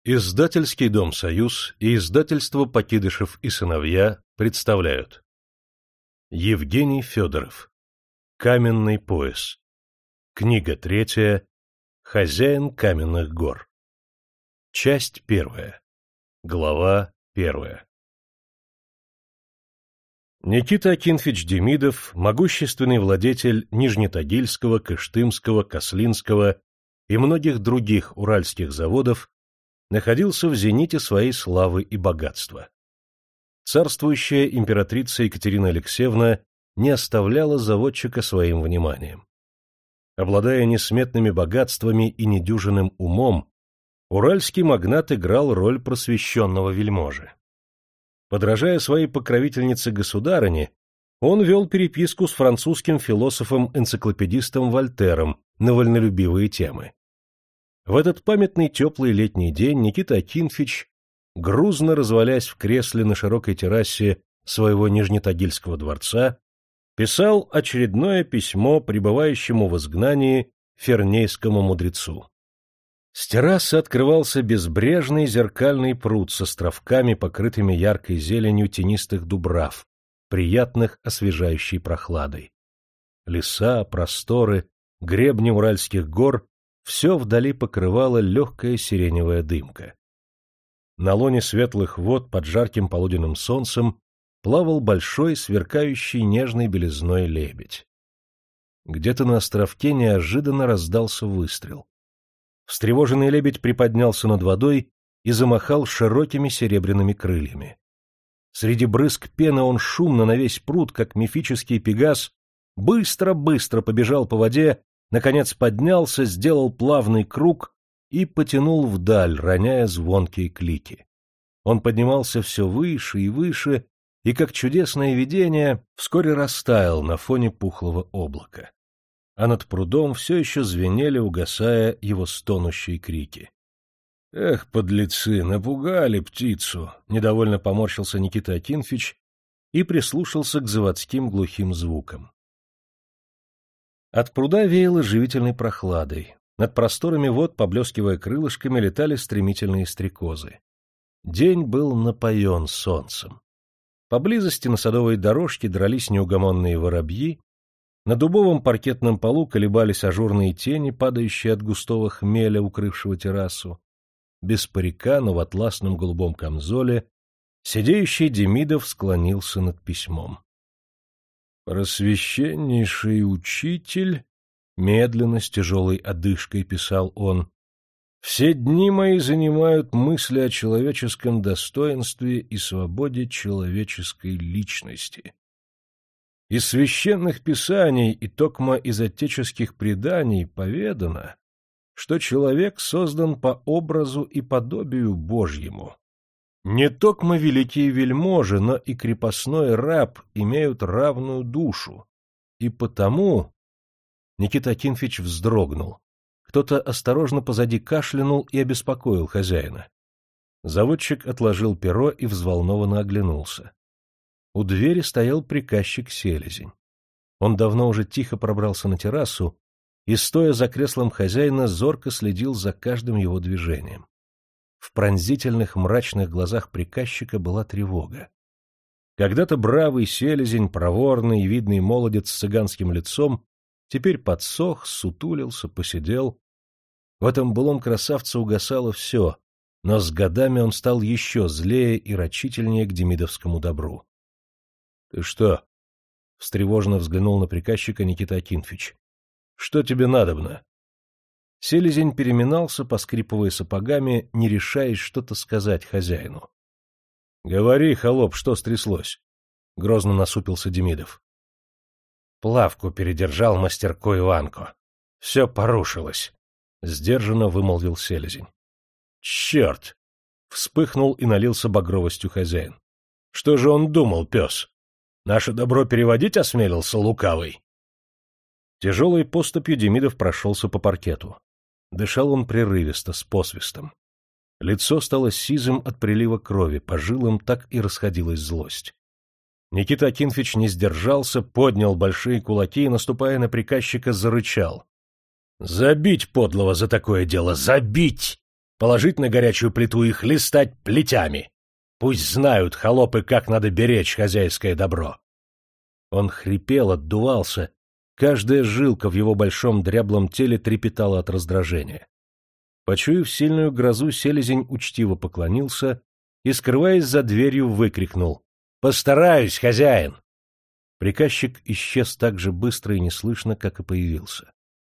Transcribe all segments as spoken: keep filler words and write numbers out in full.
Издательский дом «Союз» и издательство «Покидышев и сыновья» представляют. Евгений Федоров. Каменный пояс. Книга третья. Хозяин каменных гор. Часть первая. Глава первая. Никита Акинфич Демидов, могущественный владетель Нижнетагильского, Кыштымского, Кослинского и многих других уральских заводов, находился в зените своей славы и богатства. Царствующая императрица Екатерина Алексеевна не оставляла заводчика своим вниманием. Обладая несметными богатствами и недюжинным умом, уральский магнат играл роль просвещенного вельможи. Подражая своей покровительнице-государыне, он вел переписку с французским философом-энциклопедистом Вольтером на вольнолюбивые темы. В этот памятный теплый летний день Никита Акинфич, грузно развалясь в кресле на широкой террасе своего Нижнетагильского дворца, писал очередное письмо пребывающему в изгнании фернейскому мудрецу. С террасы открывался безбрежный зеркальный пруд с островками, покрытыми яркой зеленью тенистых дубрав, приятных освежающей прохладой. Леса, просторы, гребни уральских гор — все вдали покрывала легкая сиреневая дымка. На лоне светлых вод под жарким полуденным солнцем плавал большой, сверкающий нежной белизной лебедь. Где-то на островке неожиданно раздался выстрел. Встревоженный лебедь приподнялся над водой и замахал широкими серебряными крыльями. Среди брызг пены он шумно на весь пруд, как мифический пегас, быстро-быстро побежал по воде, наконец поднялся, сделал плавный круг и потянул вдаль, роняя звонкие клики. Он поднимался все выше и выше, и, как чудесное видение, вскоре растаял на фоне пухлого облака. А над прудом все еще звенели, угасая, его стонущие крики. — Эх, подлецы, напугали птицу! — недовольно поморщился Никита Акинфич и прислушался к заводским глухим звукам. От пруда веяло живительной прохладой. Над просторами вод, поблескивая крылышками, летали стремительные стрекозы. День был напоен солнцем. Поблизости на садовой дорожке дрались неугомонные воробьи, на дубовом паркетном полу колебались ажурные тени, падающие от густого хмеля, укрывшего террасу. Без парика, но в атласном голубом камзоле, сидеющий Демидов склонился над письмом. «Просвященнейший учитель», — медленно, с тяжелой одышкой писал он, — «все дни мои занимают мысли о человеческом достоинстве и свободе человеческой личности. Из священных писаний и токмо из отеческих преданий поведано, что человек создан по образу и подобию Божьему. Не токмо великие вельможи, но и крепостной раб имеют равную душу, и потому...» Никита Акинфич вздрогнул. Кто-то осторожно позади кашлянул и обеспокоил хозяина. Заводчик отложил перо и взволнованно оглянулся. У двери стоял приказчик Селезень. Он давно уже тихо пробрался на террасу и, стоя за креслом хозяина, зорко следил за каждым его движением. В пронзительных мрачных глазах приказчика была тревога. Когда-то бравый Селезень, проворный и видный молодец с цыганским лицом, теперь подсох, сутулился, посидел. В этом былом красавце угасало все, но с годами он стал еще злее и рачительнее к демидовскому добру. — Ты что? — встревоженно взглянул на приказчика Никита Акинфич. — Что тебе надобно? Селезень переминался, поскрипывая сапогами, не решаясь что-то сказать хозяину. — Говори, холоп, что стряслось? — грозно насупился Демидов. — Плавку передержал мастерку Иванко. Все порушилось, — сдержанно вымолвил Селезень. — Черт! — вспыхнул и налился багровостью хозяин. — Что же он думал, пес? Наше добро переводить осмелился лукавый? Тяжелой поступью Демидов прошелся по паркету. Дышал он прерывисто, с посвистом. Лицо стало сизым от прилива крови, по жилам так и расходилась злость. Никита Акинфич не сдержался, поднял большие кулаки и, наступая на приказчика, зарычал. — Забить подлого за такое дело! Забить! положить на горячую плиту и хлестать плетями. Пусть знают холопы, как надо беречь хозяйское добро. Он хрипел, отдувался, каждая жилка в его большом дряблом теле трепетала от раздражения. Почуяв сильную грозу, селезень учтиво поклонился и, скрываясь за дверью, выкрикнул: «Постараюсь, хозяин!» Приказчик исчез так же быстро и неслышно, как и появился.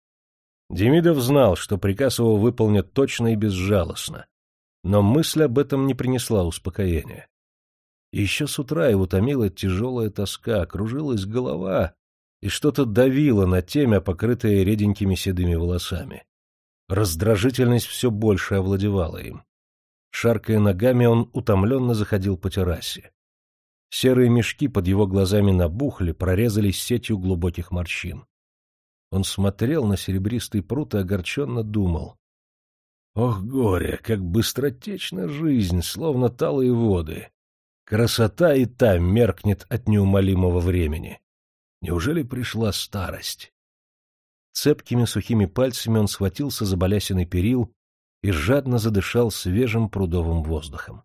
Демидов знал, что приказ его выполнят точно и безжалостно, но мысль об этом не принесла успокоения. И еще с утра его томила тяжелая тоска, кружилась голова, и что-то давило на темя, покрытое реденькими седыми волосами. Раздражительность все больше овладевала им. Шаркая ногами, он утомленно заходил по террасе. Серые мешки под его глазами набухли, прорезались сетью глубоких морщин. Он смотрел на серебристый пруд и огорченно думал: «Ох, горе, как быстротечна жизнь, словно талые воды! Красота и та меркнет от неумолимого времени. Неужели пришла старость?» Цепкими сухими пальцами он схватился за балясиный перил и жадно задышал свежим прудовым воздухом.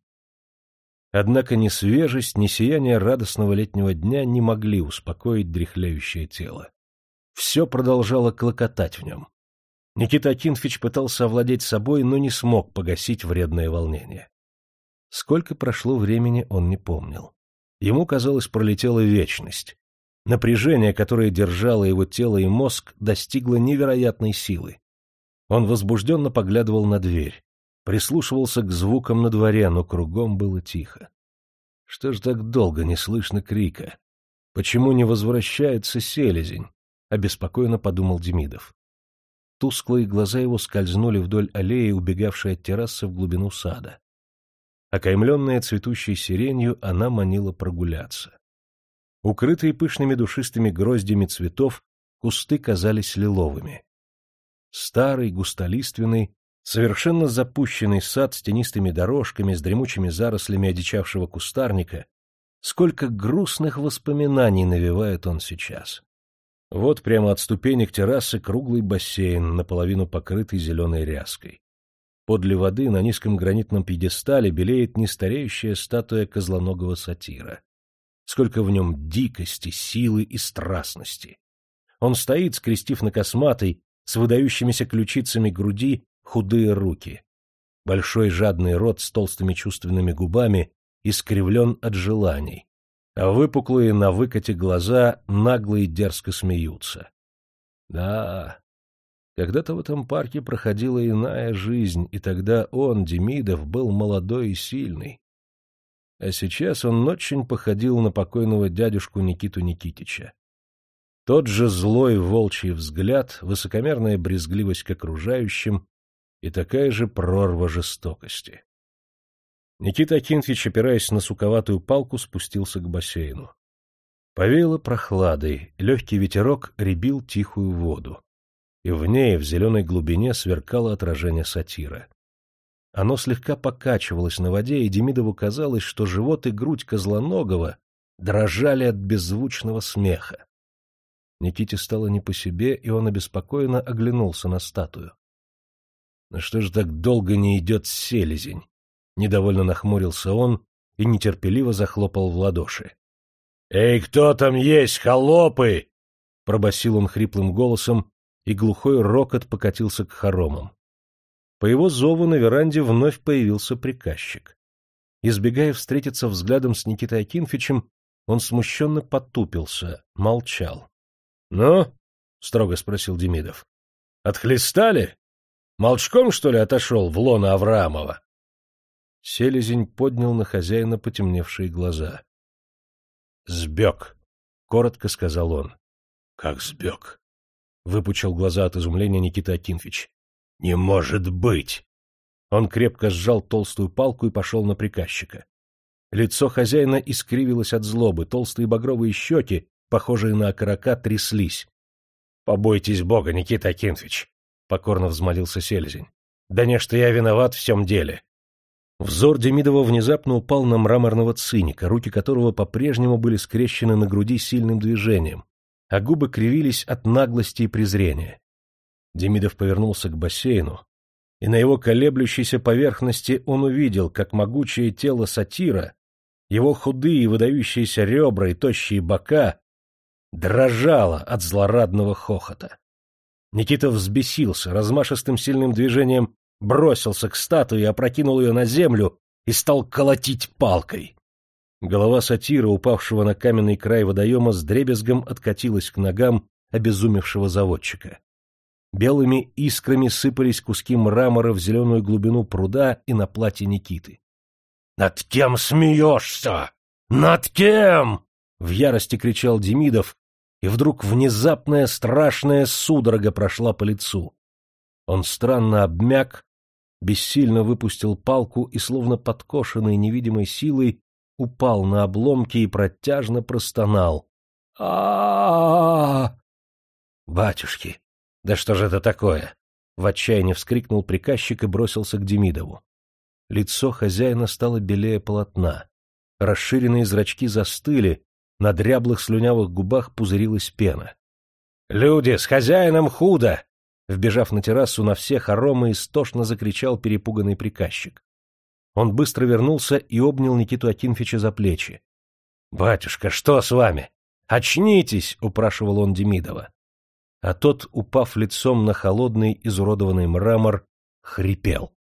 Однако ни свежесть, ни сияние радостного летнего дня не могли успокоить дряхлеющее тело. Все продолжало клокотать в нем. Никита Акинфич пытался овладеть собой, но не смог погасить вредное волнение. Сколько прошло времени, он не помнил. Ему, казалось, пролетела вечность. Напряжение, которое держало его тело и мозг, достигло невероятной силы. Он возбужденно поглядывал на дверь, прислушивался к звукам на дворе, но кругом было тихо. Что ж так долго не слышно крика? Почему не возвращается селезень? Обеспокоенно подумал Демидов. Тусклые глаза его скользнули вдоль аллеи, убегавшей от террасы в глубину сада. Окаймленная цветущей сиренью, она манила прогуляться. Укрытые пышными душистыми гроздями цветов, кусты казались лиловыми. Старый, густолиственный, совершенно запущенный сад с тенистыми дорожками, с дремучими зарослями одичавшего кустарника, сколько грустных воспоминаний навевает он сейчас. Вот прямо от ступенек террасы круглый бассейн, наполовину покрытый зеленой ряской. Подле воды на низком гранитном пьедестале белеет нестареющая статуя козлоногого сатира. Сколько в нем дикости, силы и страстности! Он стоит, скрестив на косматой, с выдающимися ключицами груди, худые руки. Большой жадный рот с толстыми чувственными губами искривлен от желаний, а выпуклые на выкате глаза нагло и дерзко смеются. Да, когда-то в этом парке проходила иная жизнь, и тогда он, Демидов, был молодой и сильный. А сейчас он очень походил на покойного дядюшку Никиту Никитича. Тот же злой волчий взгляд, высокомерная брезгливость к окружающим и такая же прорва жестокости. Никита Акинфич, опираясь на суковатую палку, спустился к бассейну. Повеяло прохладой, легкий ветерок рябил тихую воду, и в ней, в зеленой глубине, сверкало отражение сатира. Оно слегка покачивалось на воде, и Демидову казалось, что живот и грудь Козлоногого дрожали от беззвучного смеха. Никите стало не по себе, и он обеспокоенно оглянулся на статую. «Ну что же так долго не идет селезень?» Недовольно нахмурился он и нетерпеливо захлопал в ладоши. «Эй, кто там есть, холопы?» — пробасил он хриплым голосом, и глухой рокот покатился к хоромам. По его зову на веранде вновь появился приказчик. Избегая встретиться взглядом с Никитой Акинфичем, он смущенно потупился, молчал. — Ну? — строго спросил Демидов. — Отхлестали? Молчком, что ли, отошел в лоно Авраамова? Селезень поднял на хозяина потемневшие глаза. — Сбег, — коротко сказал он. — Как сбег? — выпучил глаза от изумления Никита Акинфич. — Не может быть! Он крепко сжал толстую палку и пошел на приказчика. Лицо хозяина искривилось от злобы, толстые багровые щеки, похожие на окорока, тряслись. — Побойтесь Бога, Никита Акинфич! — покорно взмолился селезень. — Да не, что я виноват в всем деле. Взор Демидова внезапно упал на мраморного циника, руки которого по-прежнему были скрещены на груди сильным движением, а губы кривились от наглости и презрения. Демидов повернулся к бассейну и на его колеблющейся поверхности он увидел, как могучее тело сатира, его худые выдающиеся ребра и тощие бока дрожало от злорадного хохота. Никита взбесился, размашистым сильным движением бросился к статуе, опрокинул ее на землю и стал колотить палкой. Голова сатира, упавшего на каменный край водоема, с дребезгом откатилась к ногам обезумевшего заводчика. Белыми искрами сыпались куски мрамора в зеленую глубину пруда и на платье Никиты. — Над кем смеешься? Над кем? — в ярости кричал Демидов, и вдруг внезапная страшная судорога прошла по лицу. Он странно обмяк, бессильно выпустил палку и, словно подкошенный невидимой силой, упал на обломки и протяжно простонал. а Батюшки! Да что же это такое? В отчаянии вскрикнул приказчик и бросился к Демидову. Лицо хозяина стало белее полотна. Расширенные зрачки застыли, на дряблых слюнявых губах пузырилась пена. — Люди, с хозяином худо! Вбежав на террасу на все хоромы, истошно закричал перепуганный приказчик. Он быстро вернулся и обнял Никиту Акинфича за плечи. — Батюшка, что с вами? Очнитесь! — упрашивал он Демидова. А тот, упав лицом на холодный изуродованный мрамор, хрипел.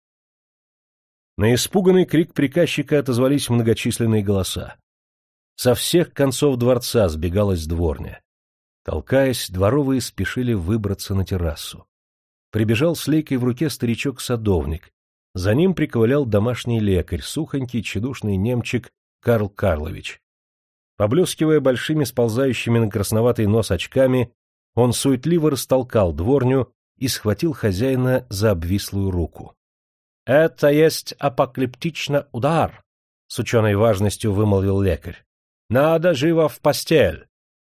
На испуганный крик приказчика отозвались многочисленные голоса. Со всех концов дворца сбегалась дворня. Толкаясь, дворовые спешили выбраться на террасу. Прибежал с лейкой в руке старичок-садовник. За ним приковылял домашний лекарь, сухонький, тщедушный немчик Карл Карлович. Поблескивая большими сползающими на красноватый нос очками, он суетливо растолкал дворню и схватил хозяина за обвислую руку. — Это есть апокалиптично удар, — с ученой важностью вымолвил лекарь. — Надо живо в постель.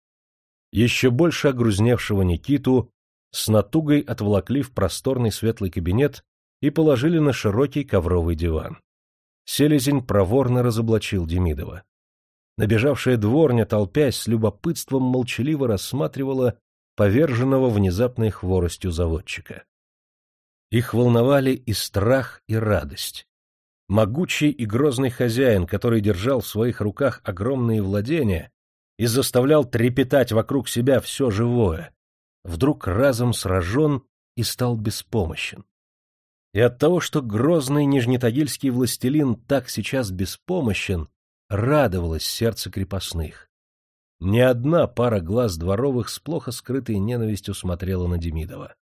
Еще больше огрузневшего Никиту с натугой отволокли в просторный светлый кабинет и положили на широкий ковровый диван. Селезень проворно разоблачил Демидова. Набежавшая дворня, толпясь, с любопытством молчаливо рассматривала поверженного внезапной хворостью заводчика. Их волновали и страх, и радость. Могучий и грозный хозяин, который держал в своих руках огромные владения и заставлял трепетать вокруг себя все живое, вдруг разом сражен и стал беспомощен. И от того, что грозный нижнетагильский властелин так сейчас беспомощен, радовалось сердце крепостных. Ни одна пара глаз дворовых с плохо скрытой ненавистью смотрела на Демидова.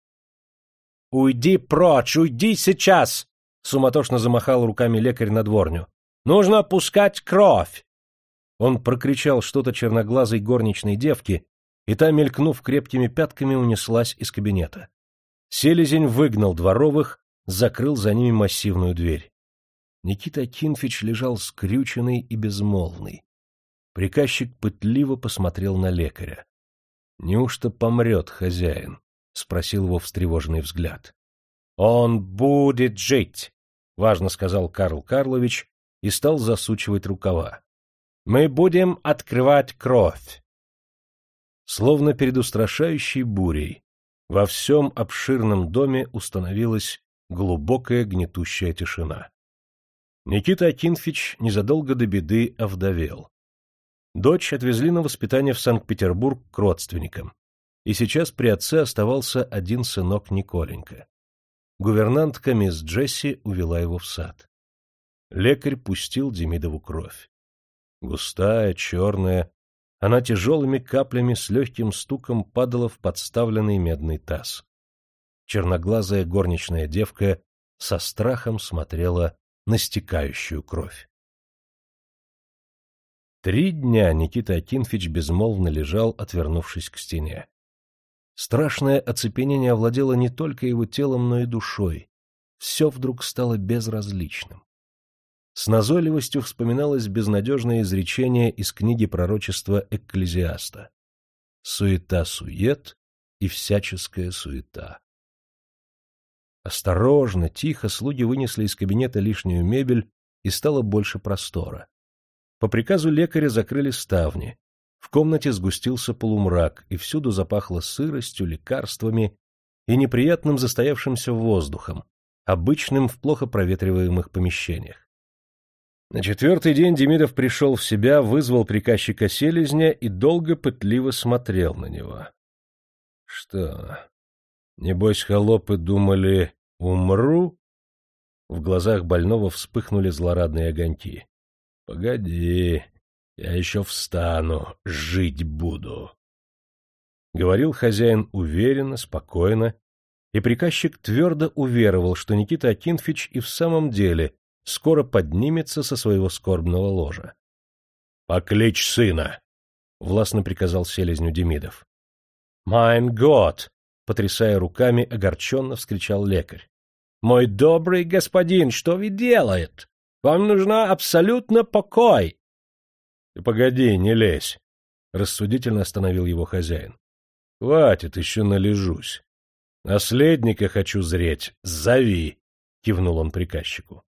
— Уйди прочь, уйди сейчас! — суматошно замахал руками лекарь на дворню. — Нужно пускать кровь! Он прокричал что-то черноглазой горничной девке, и та, мелькнув крепкими пятками, унеслась из кабинета. Селезень выгнал дворовых, закрыл за ними массивную дверь. Никита Акинфич лежал скрюченный и безмолвный. Приказчик пытливо посмотрел на лекаря. — Неужто помрет хозяин? — спросил его встревоженный взгляд. — Он будет жить, — важно сказал Карл Карлович и стал засучивать рукава. — Мы будем открывать кровь. Словно перед устрашающей бурей во всем обширном доме установилась глубокая гнетущая тишина. Никита Акинфич незадолго до беды овдовел. Дочь отвезли на воспитание в Санкт-Петербург к родственникам, и сейчас при отце оставался один сынок Николенька. Гувернантка мисс Джесси увела его в сад. Лекарь пустил Демидову кровь. Густая, черная, она тяжелыми каплями с легким стуком падала в подставленный медный таз. Черноглазая горничная девка со страхом смотрела на стекающую кровь. Три дня Никита Акинфич безмолвно лежал, отвернувшись к стене. Страшное оцепенение овладело не только его телом, но и душой. Все вдруг стало безразличным. С назойливостью вспоминалось безнадежное изречение из книги пророчества Экклезиаста: «Суета-сует и всяческая суета». Осторожно, тихо слуги вынесли из кабинета лишнюю мебель, и стало больше простора. По приказу лекаря закрыли ставни. В комнате сгустился полумрак, и всюду запахло сыростью, лекарствами и неприятным застоявшимся воздухом, обычным в плохо проветриваемых помещениях. На четвертый день Демидов пришел в себя, вызвал приказчика Селезня и долго пытливо смотрел на него. — Что, небось, холопы думали, умру? В глазах больного вспыхнули злорадные огоньки. — Погоди, я еще встану, жить буду. Говорил хозяин уверенно, спокойно, и приказчик твердо уверовал, что Никита Акинфич и в самом деле скоро поднимется со своего скорбного ложа. — Покличь сына! — властно приказал селезню Демидов. — Майн гот! — потрясая руками, огорченно вскричал лекарь. — Мой добрый господин, что вы делаете? Вам нужна абсолютно покой! — Ты погоди, не лезь! — рассудительно остановил его хозяин. — Хватит, еще належусь. Наследника хочу зреть, зови! — кивнул он приказчику.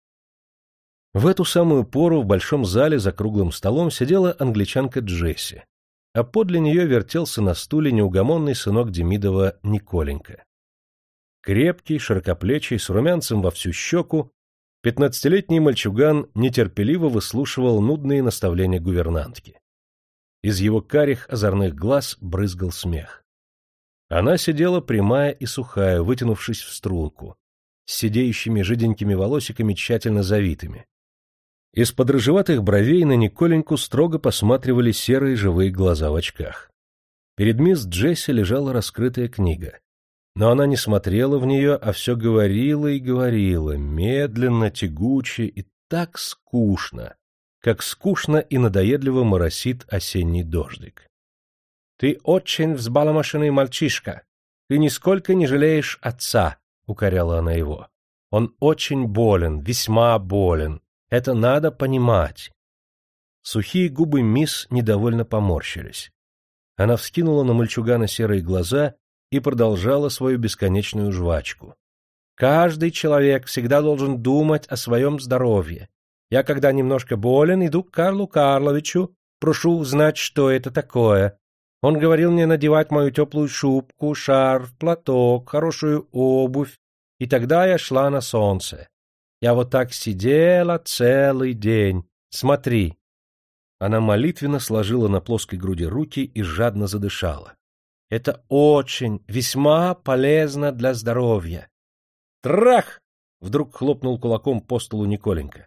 В эту самую пору в большом зале за круглым столом сидела англичанка Джесси, а подле нее вертелся на стуле неугомонный сынок Демидова Николенька. Крепкий, широкоплечий, с румянцем во всю щеку, пятнадцатилетний мальчуган нетерпеливо выслушивал нудные наставления гувернантки. Из его карих озорных глаз брызгал смех. Она сидела прямая и сухая, вытянувшись в струнку, с сидеющими жиденькими волосиками тщательно завитыми. Из-под рыжеватых бровей на Николеньку строго посматривали серые живые глаза в очках. Перед мисс Джесси лежала раскрытая книга. Но она не смотрела в нее, а все говорила и говорила, медленно, тягуче и так скучно, как скучно и надоедливо моросит осенний дождик. — Ты очень взбаламошенный мальчишка. Ты нисколько не жалеешь отца, — укоряла она его. — Он очень болен, весьма болен. Это надо понимать. Сухие губы мисс недовольно поморщились. Она вскинула на мальчугана серые глаза и продолжала свою бесконечную жвачку. «Каждый человек всегда должен думать о своем здоровье. Я, когда немножко болен, иду к Карлу Карловичу, прошу узнать, что это такое. Он говорил мне надевать мою теплую шубку, шарф, платок, хорошую обувь, и тогда я шла на солнце. Я вот так сидела целый день. Смотри». Она молитвенно сложила на плоской груди руки и жадно задышала. Это очень, весьма полезно для здоровья. Трах! Вдруг хлопнул кулаком по столу Николенька.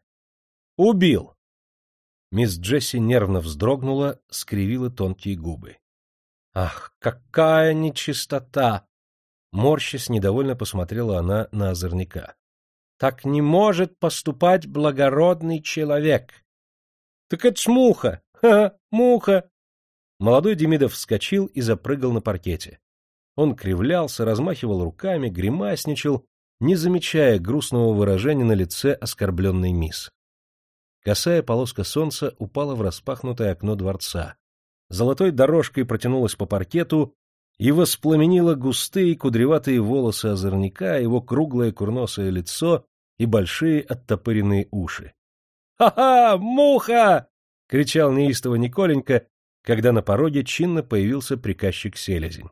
Убил! Мисс Джесси нервно вздрогнула, скривила тонкие губы. Ах, какая нечистота! Морщась, недовольно посмотрела она на озорника. Так не может поступать благородный человек. Так это ж муха! Ха-ха, муха! Молодой Демидов вскочил и запрыгал на паркете. Он кривлялся, размахивал руками, гримасничал, не замечая грустного выражения на лице оскорбленной мисс. Косая полоска солнца упала в распахнутое окно дворца, золотой дорожкой протянулась по паркету и воспламенила густые кудреватые волосы озорника, его круглое курносое лицо и большие оттопыренные уши. «Ха-ха, муха!» — кричал неистово Николенька, когда на пороге чинно появился приказчик Селезень.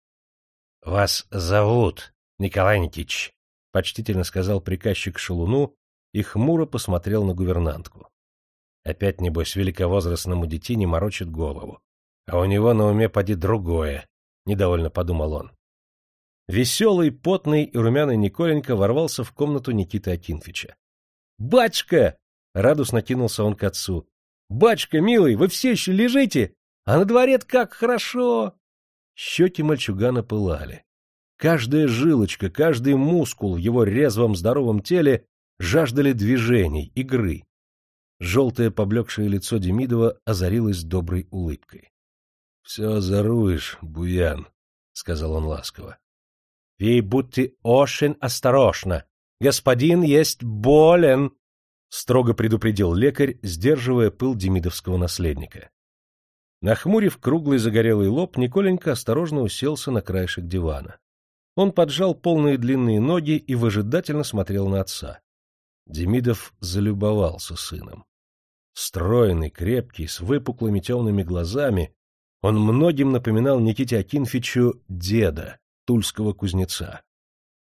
— Вас зовут, Николай Никитич, — почтительно сказал приказчик Шалуну и хмуро посмотрел на гувернантку. Опять, небось, великовозрастному детине морочит голову, а у него на уме поди другое, — недовольно подумал он. Веселый, потный и румяный Николенька ворвался в комнату Никиты Акинфича. — Батюшка! — радостно кинулся он к отцу. — Батюшка, милый, вы все еще лежите? А на дворе-то как хорошо! Щеки мальчугана пылали. Каждая жилочка, каждый мускул в его резвом здоровом теле жаждали движений, игры. Желтое поблекшее лицо Демидова озарилось доброй улыбкой. — Все озоруешь, буян, — сказал он ласково. — Вы будьте очень осторожны. Господин есть болен, — строго предупредил лекарь, сдерживая пыл демидовского наследника. Нахмурив круглый загорелый лоб, Николенька осторожно уселся на краешек дивана. Он поджал полные длинные ноги и выжидательно смотрел на отца. Демидов залюбовался сыном. Стройный, крепкий, с выпуклыми темными глазами, он многим напоминал Никите Акинфичу деда, тульского кузнеца.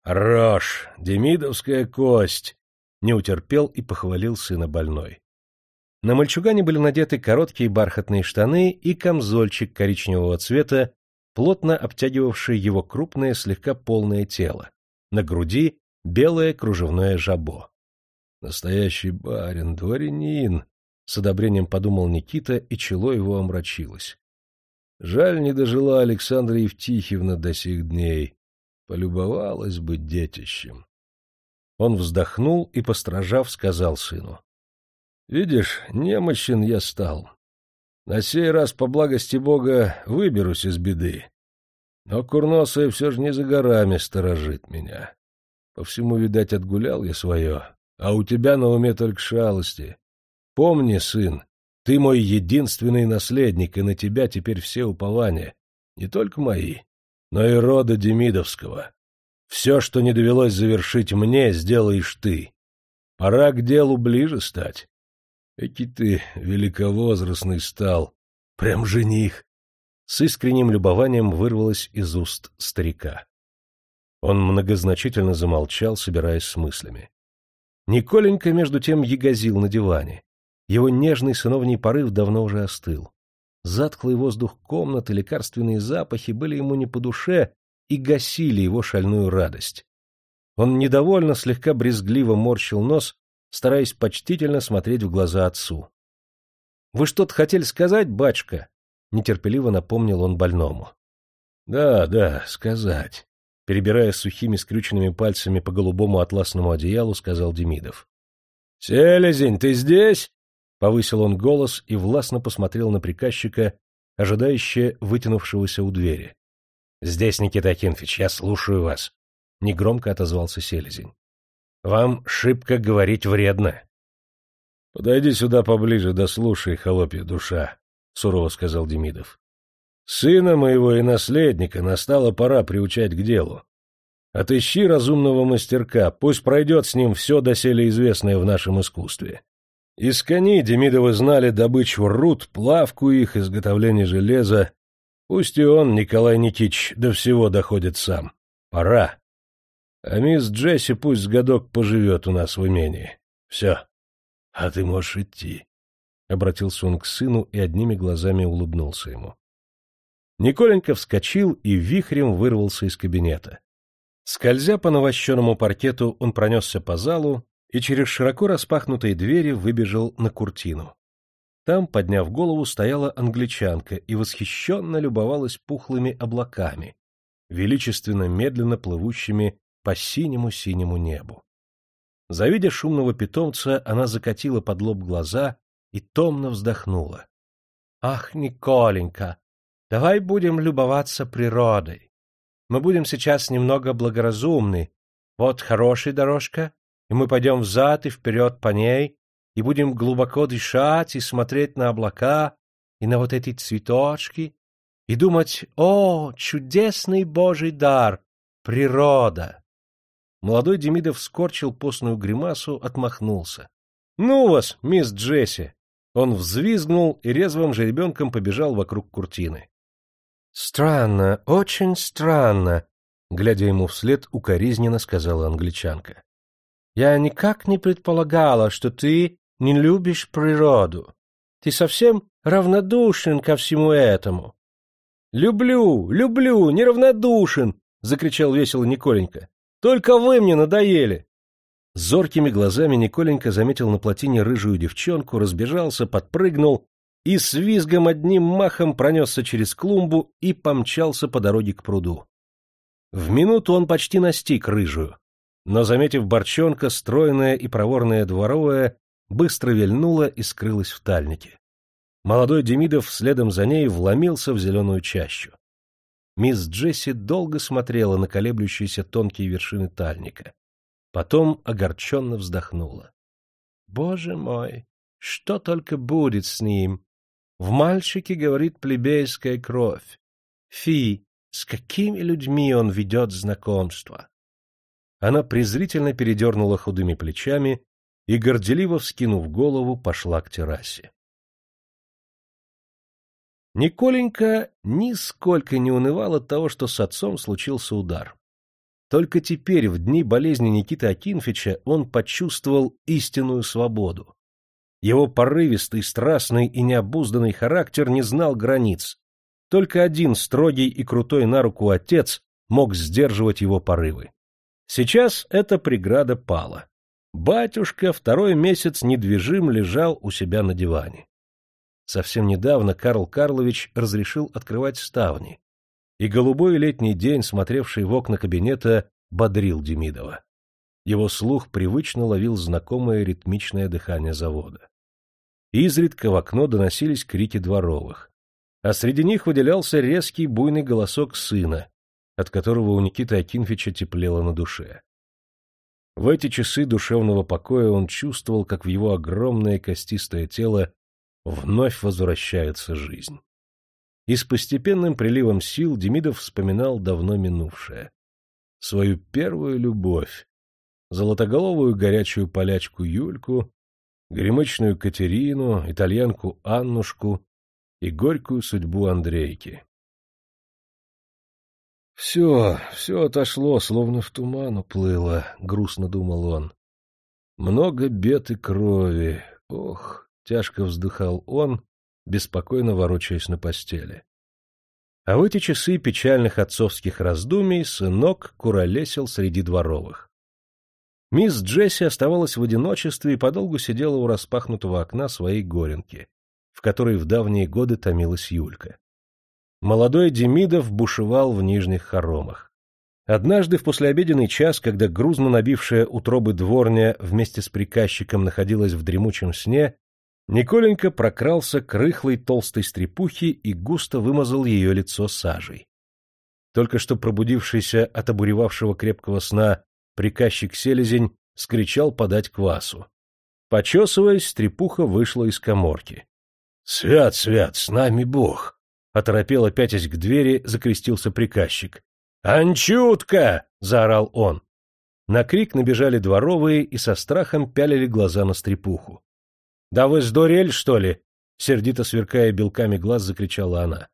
— Хорош, демидовская кость! — не утерпел и похвалил сына больной. На мальчугане были надеты короткие бархатные штаны и камзольчик коричневого цвета, плотно обтягивавший его крупное, слегка полное тело. На груди белое кружевное жабо. Настоящий барин, дворянин, — с одобрением подумал Никита, и чело его омрачилось. Жаль, не дожила Александра Евтихьевна до сих дней. Полюбовалась бы детищем. Он вздохнул и, постражав, сказал сыну. — Видишь, немощен я стал. На сей раз, по благости Бога, выберусь из беды. Но курносая все же не за горами сторожит меня. По всему, видать, отгулял я свое, а у тебя на уме только шалости. Помни, сын, ты мой единственный наследник, и на тебя теперь все упования, не только мои, но и рода Демидовского. Все, что не довелось завершить мне, сделаешь ты. Пора к делу ближе стать. Эки ты великовозрастный стал, прям жених. С искренним любованием вырвалось из уст старика. Он многозначительно замолчал, собираясь с мыслями. Николенька, между тем, ягозил на диване. Его нежный сыновний порыв давно уже остыл. Затхлый воздух комнаты, лекарственные запахи были ему не по душе и гасили его шальную радость. Он недовольно, слегка брезгливо морщил нос, стараясь почтительно смотреть в глаза отцу. — Вы что-то хотели сказать, батюшка? — нетерпеливо напомнил он больному. — Да, да, сказать. Перебирая сухими скрюченными пальцами по голубому атласному одеялу, сказал Демидов. — Селезень, ты здесь? — повысил он голос и властно посмотрел на приказчика, ожидающего вытянувшегося у двери. — Здесь, Никита Акинфич, я слушаю вас, — негромко отозвался Селезень. — Вам шибко говорить вредно. — Подойди сюда поближе, да слушай, холопья душа, — сурово сказал Демидов. — Сына моего и наследника настала пора приучать к делу. Отыщи разумного мастерка, пусть пройдет с ним все доселе известное в нашем искусстве. Из коней Демидовы знали добычу руд, плавку их, изготовление железа. Пусть и он, Николай Никитич, до всего доходит сам. Пора. А мисс Джесси пусть с годок поживет у нас в имении. Все. А ты можешь идти. Обратился он к сыну и одними глазами улыбнулся ему. Николенька вскочил и вихрем вырвался из кабинета. Скользя по навощенному паркету, он пронесся по залу и через широко распахнутые двери выбежал на куртину. Там, подняв голову, стояла англичанка и восхищенно любовалась пухлыми облаками, величественно медленно плывущими по синему-синему небу. Завидя шумного питомца, она закатила под лоб глаза и томно вздохнула. — Ах, Николенька, давай будем любоваться природой. Мы будем сейчас немного благоразумны. Вот хорошая дорожка, и мы пойдем взад и вперед по ней, и будем глубоко дышать и смотреть на облака и на вот эти цветочки, и думать: о, чудесный Божий дар, природа! Молодой Демидов скорчил постную гримасу, отмахнулся. — Ну вас, мисс Джесси! Он взвизгнул и резвым жеребенком побежал вокруг куртины. — Странно, очень странно, — глядя ему вслед, укоризненно сказала англичанка. — Я никак не предполагала, что ты не любишь природу. Ты совсем равнодушен ко всему этому. — Люблю, люблю, неравнодушен! — закричал весело Николенька. — Только вы мне надоели! Зоркими глазами Николенька заметил на плотине рыжую девчонку, разбежался, подпрыгнул и с визгом одним махом пронесся через клумбу и помчался по дороге к пруду. В минуту он почти настиг рыжую, но, заметив борчонка, стройная и проворная дворовая, быстро вильнула и скрылась в тальнике. Молодой Демидов следом за ней вломился в зеленую чащу. Мисс Джесси долго смотрела на колеблющиеся тонкие вершины тальника. Потом огорченно вздохнула. — Боже мой, что только будет с ним! В мальчике, говорит, плебейская кровь. Фи, с какими людьми он ведет знакомство! Она презрительно передернула худыми плечами и, горделиво вскинув голову, пошла к террасе. Николенька нисколько не унывал от того, что с отцом случился удар. Только теперь, в дни болезни Никиты Акинфича, он почувствовал истинную свободу. Его порывистый, страстный и необузданный характер не знал границ. Только один строгий и крутой на руку отец мог сдерживать его порывы. Сейчас эта преграда пала. Батюшка второй месяц недвижим лежал у себя на диване. Совсем недавно Карл Карлович разрешил открывать ставни, и голубой летний день, смотревший в окна кабинета, бодрил Демидова. Его слух привычно ловил знакомое ритмичное дыхание завода. Изредка в окно доносились крики дворовых, а среди них выделялся резкий буйный голосок сына, от которого у Никиты Акинфича теплело на душе. В эти часы душевного покоя он чувствовал, как в его огромное костистое тело вновь возвращается жизнь. И с постепенным приливом сил Демидов вспоминал давно минувшее. Свою первую любовь, золотоголовую горячую полячку Юльку, гремычную Катерину, итальянку Аннушку и горькую судьбу Андрейки. Все, все отошло, словно в туман уплыло, — грустно думал он. Много бед и крови, ох, — тяжко вздыхал он, беспокойно ворочаясь на постели. А в эти часы печальных отцовских раздумий сынок куролесил среди дворовых. Мисс Джесси оставалась в одиночестве и подолгу сидела у распахнутого окна своей горенки, в которой в давние годы томилась Юлька. Молодой Демидов бушевал в нижних хоромах. Однажды в послеобеденный час, когда грузно набившая утробы дворня вместе с приказчиком находилась в дремучем сне, Николенька прокрался к рыхлой толстой стрепухе и густо вымазал ее лицо сажей. Только что пробудившийся от обуревавшего крепкого сна приказчик-селезень скричал подать квасу. Почесываясь, стрепуха вышла из каморки. — Свят, свят, с нами Бог! — оторопело, пятясь к двери, закрестился приказчик. — Анчутка! — заорал он. На крик набежали дворовые и со страхом пялили глаза на стрепуху. — Да вы сдурели, что ли? — сердито сверкая белками глаз, закричала она.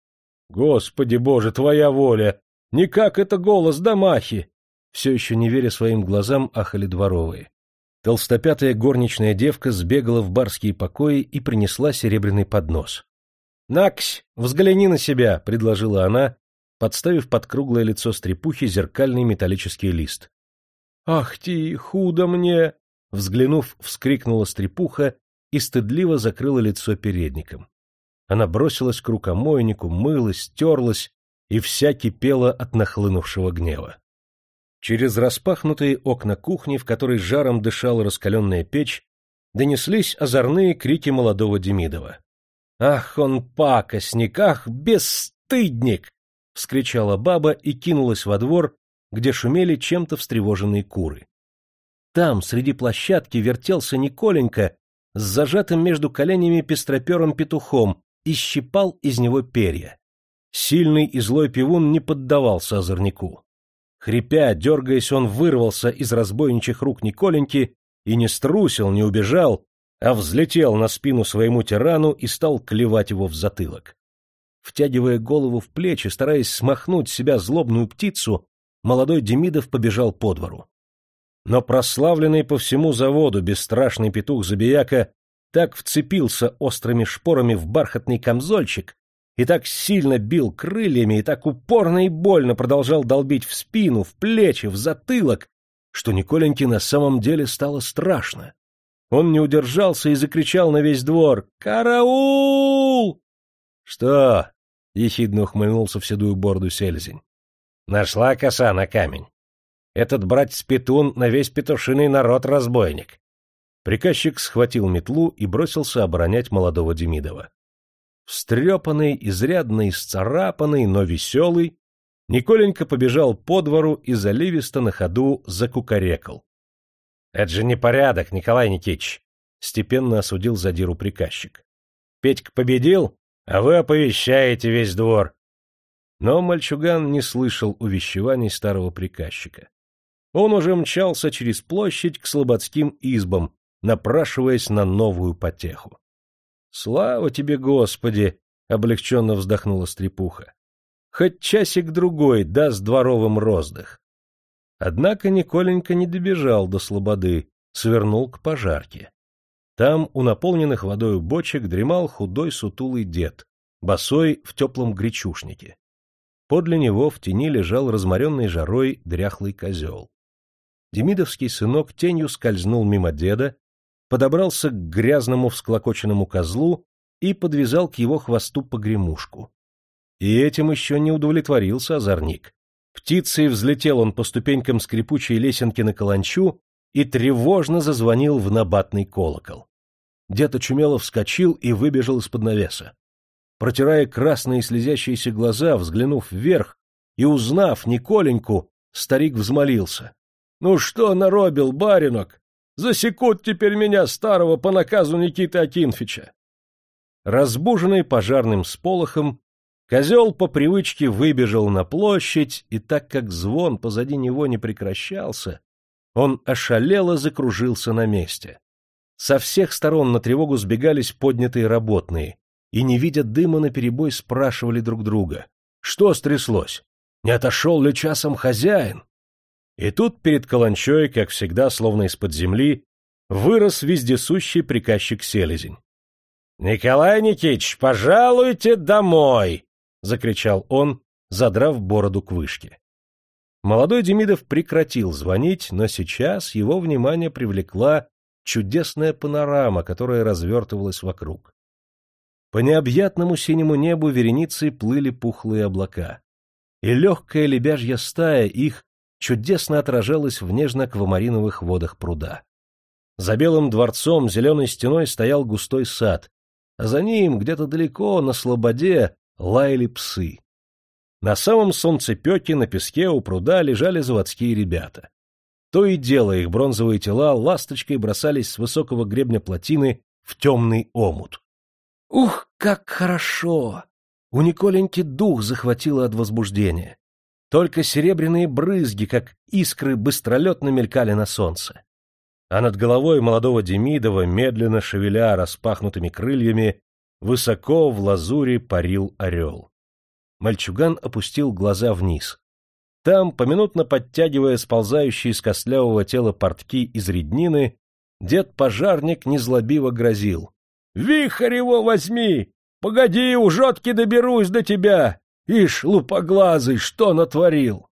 — Господи боже, твоя воля! Никак это голос Дамахи! Все еще не веря своим глазам, ахали дворовые. Толстопятая горничная девка сбегала в барские покои и принесла серебряный поднос. — Наксь, взгляни на себя! — предложила она, подставив под круглое лицо стрепухи зеркальный металлический лист. — Ах ты, худо мне! — взглянув, вскрикнула стрепуха и стыдливо закрыла лицо передником. Она бросилась к рукомойнику, мылась, терлась и вся кипела от нахлынувшего гнева. Через распахнутые окна кухни, в которой жаром дышала раскаленная печь, донеслись озорные крики молодого Демидова. — Ах, он пакостник! Ах, бесстыдник! — вскричала баба и кинулась во двор, где шумели чем-то встревоженные куры. Там, среди площадки, вертелся Николенька с зажатым между коленями пестроперым петухом и щипал из него перья. Сильный и злой пивун не поддавался озорнику. Хрипя, дергаясь, он вырвался из разбойничьих рук Николеньки и не струсил, не убежал, а взлетел на спину своему тирану и стал клевать его в затылок. Втягивая голову в плечи, стараясь смахнуть с себя злобную птицу, молодой Демидов побежал по двору. Но прославленный по всему заводу бесстрашный петух-забияка так вцепился острыми шпорами в бархатный камзольчик и так сильно бил крыльями и так упорно и больно продолжал долбить в спину, в плечи, в затылок, что Николеньке на самом деле стало страшно. Он не удержался и закричал на весь двор: «Караул!» «Что?» — ехидно ухмыльнулся в седую бороду селезень. «Нашла коса на камень. Этот братец-петун на весь петушиный народ разбойник». Приказчик схватил метлу и бросился оборонять молодого Демидова. Встрепанный, изрядно исцарапанный, но веселый, Николенька побежал по двору и заливисто на ходу закукарекал. — Это же непорядок, Николай Никитич! — степенно осудил задиру приказчик. — Петька победил, а вы оповещаете весь двор. Но мальчуган не слышал увещеваний старого приказчика. Он уже мчался через площадь к слободским избам, напрашиваясь на новую потеху. — Слава тебе, Господи! — облегченно вздохнула стрепуха. — Хоть часик-другой даст дворовым роздых. Однако Николенька не добежал до слободы, свернул к пожарке. Там у наполненных водою бочек дремал худой сутулый дед, босой в теплом гречушнике. Подле него в тени лежал разморенный жарой дряхлый козел. Демидовский сынок тенью скользнул мимо деда, подобрался к грязному всклокоченному козлу и подвязал к его хвосту погремушку. И этим еще не удовлетворился озорник. Птицей взлетел он по ступенькам скрипучей лесенки на каланчу и тревожно зазвонил в набатный колокол. Дед очумело вскочил и выбежал из-под навеса. Протирая красные слезящиеся глаза, взглянув вверх и узнав Николеньку, старик взмолился: — Ну что наробил, баринок? Засекут теперь меня, старого, по наказу Никиты Акинфича. Разбуженный пожарным сполохом, козел по привычке выбежал на площадь, и так как звон позади него не прекращался, он ошалело закружился на месте. Со всех сторон на тревогу сбегались поднятые работные, и, не видя дыма, наперебой спрашивали друг друга: что стряслось? Не отошел ли часом хозяин? И тут перед каланчой, как всегда, словно из-под земли, вырос вездесущий приказчик Селезень. — Николай Никитич, пожалуйте домой! — закричал он, задрав бороду к вышке. Молодой Демидов прекратил звонить, но сейчас его внимание привлекла чудесная панорама, которая развертывалась вокруг. По необъятному синему небу вереницей плыли пухлые облака, и легкая лебяжья стая их чудесно отражалась в нежно-аквамариновых водах пруда. За Белым дворцом зеленой стеной стоял густой сад, а за ним, где-то далеко, на слободе, лаяли псы. На самом солнцепеке на песке у пруда лежали заводские ребята. То и дело их бронзовые тела ласточкой бросались с высокого гребня плотины в темный омут. Ух, как хорошо! У Николеньки дух захватило от возбуждения. Только серебряные брызги, как искры, быстролетно мелькали на солнце. А над головой молодого Демидова, медленно шевеля распахнутыми крыльями, высоко в лазури парил орел. Мальчуган опустил глаза вниз. Там, поминутно подтягивая сползающие с костлявого тела портки из реднины, дед-пожарник незлобиво грозил: — Вихрь его возьми! Погоди, у жотки доберусь до тебя! Ишь, лупоглазый, что натворил?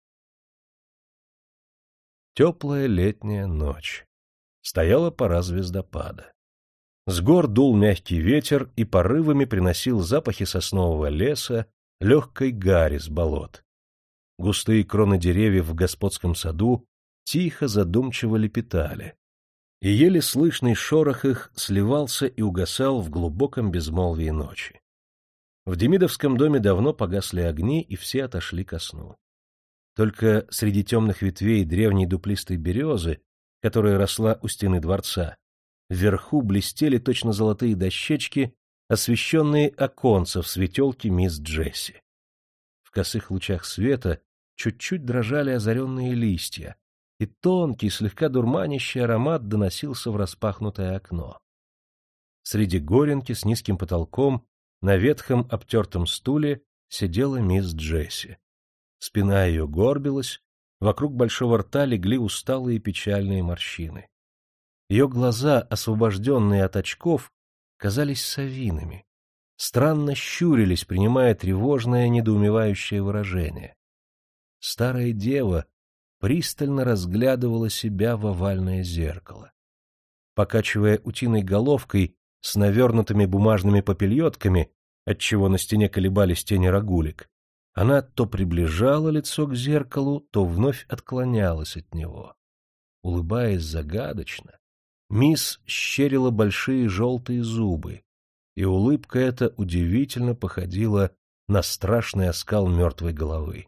Теплая летняя ночь. Стояла пора звездопада. С гор дул мягкий ветер и порывами приносил запахи соснового леса, легкой гари с болот. Густые кроны деревьев в господском саду тихо задумчиво лепетали, и еле слышный шорох их сливался и угасал в глубоком безмолвии ночи. В Демидовском доме давно погасли огни, и все отошли ко сну. Только среди темных ветвей древней дуплистой березы, которая росла у стены дворца, вверху блестели точно золотые дощечки, освещенные оконца в светелке мисс Джесси. В косых лучах света чуть-чуть дрожали озаренные листья, и тонкий, слегка дурманящий аромат доносился в распахнутое окно. Среди горенки с низким потолком на ветхом обтертом стуле сидела мисс Джесси. Спина ее горбилась, вокруг большого рта легли усталые печальные морщины. Ее глаза, освобожденные от очков, казались совиными, странно щурились, принимая тревожное, недоумевающее выражение. Старая дева пристально разглядывала себя в овальное зеркало. Покачивая утиной головкой с навернутыми бумажными попельотками, отчего на стене колебались тени рогулек, она то приближала лицо к зеркалу, то вновь отклонялась от него. Улыбаясь загадочно, мисс щерила большие желтые зубы, и улыбка эта удивительно походила на страшный оскал мертвой головы.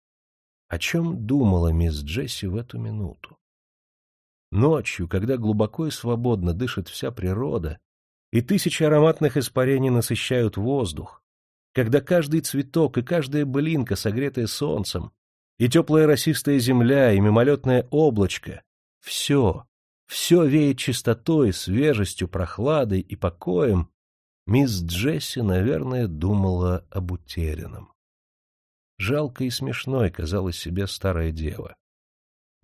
О чем думала мисс Джесси в эту минуту? Ночью, когда глубоко и свободно дышит вся природа, и тысячи ароматных испарений насыщают воздух, когда каждый цветок и каждая былинка, согретая солнцем, и теплая росистая земля, и мимолетное облачко — все, все веет чистотой, свежестью, прохладой и покоем, мисс Джесси, наверное, думала об утерянном. Жалкой и смешной казалась себе старая дева.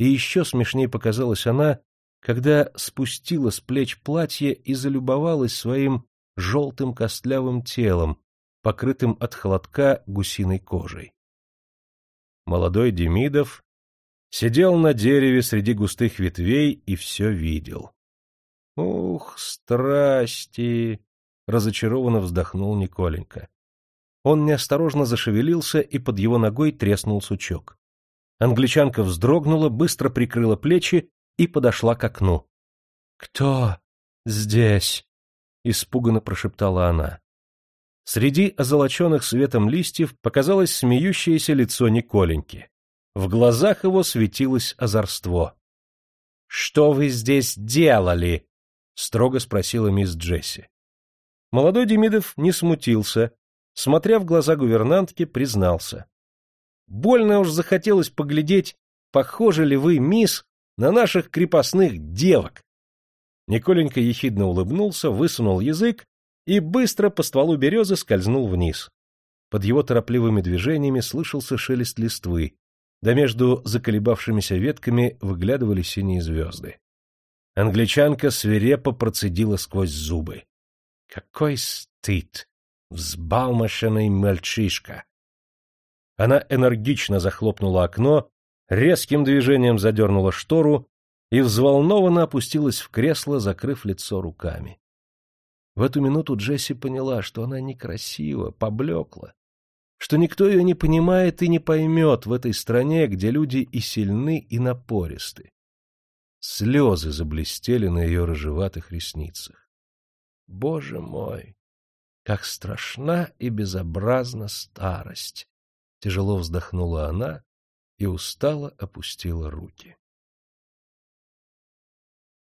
И еще смешнее показалась она, когда спустила с плеч платье и залюбовалась своим желтым костлявым телом, покрытым от холодка гусиной кожей. Молодой Демидов сидел на дереве среди густых ветвей и все видел. — Ух, страсти! — разочарованно вздохнул Николенька. Он неосторожно зашевелился, и под его ногой треснул сучок. Англичанка вздрогнула, быстро прикрыла плечи и подошла к окну. — Кто здесь? — испуганно прошептала она. Среди озолоченных светом листьев показалось смеющееся лицо Николеньки. В глазах его светилось озорство. — Что вы здесь делали? — строго спросила мисс Джесси. Молодой Демидов не смутился, смотря в глаза гувернантки, признался. — Больно уж захотелось поглядеть, похожи ли вы, мисс, на наших крепостных девок. Николенька ехидно улыбнулся, высунул язык и быстро по стволу березы скользнул вниз. Под его торопливыми движениями слышался шелест листвы, да между заколебавшимися ветками выглядывали синие звезды. Англичанка свирепо процедила сквозь зубы. — Какой стыд! Взбалмошенный мальчишка! Она энергично захлопнула окно, резким движением задернула штору и взволнованно опустилась в кресло, закрыв лицо руками. В эту минуту Джесси поняла, что она некрасива, поблекла, что никто ее не понимает и не поймет в этой стране, где люди и сильны, и напористы. Слезы заблестели на ее рыжеватых ресницах. Боже мой, как страшна и безобразна старость! Тяжело вздохнула она и устало опустила руки.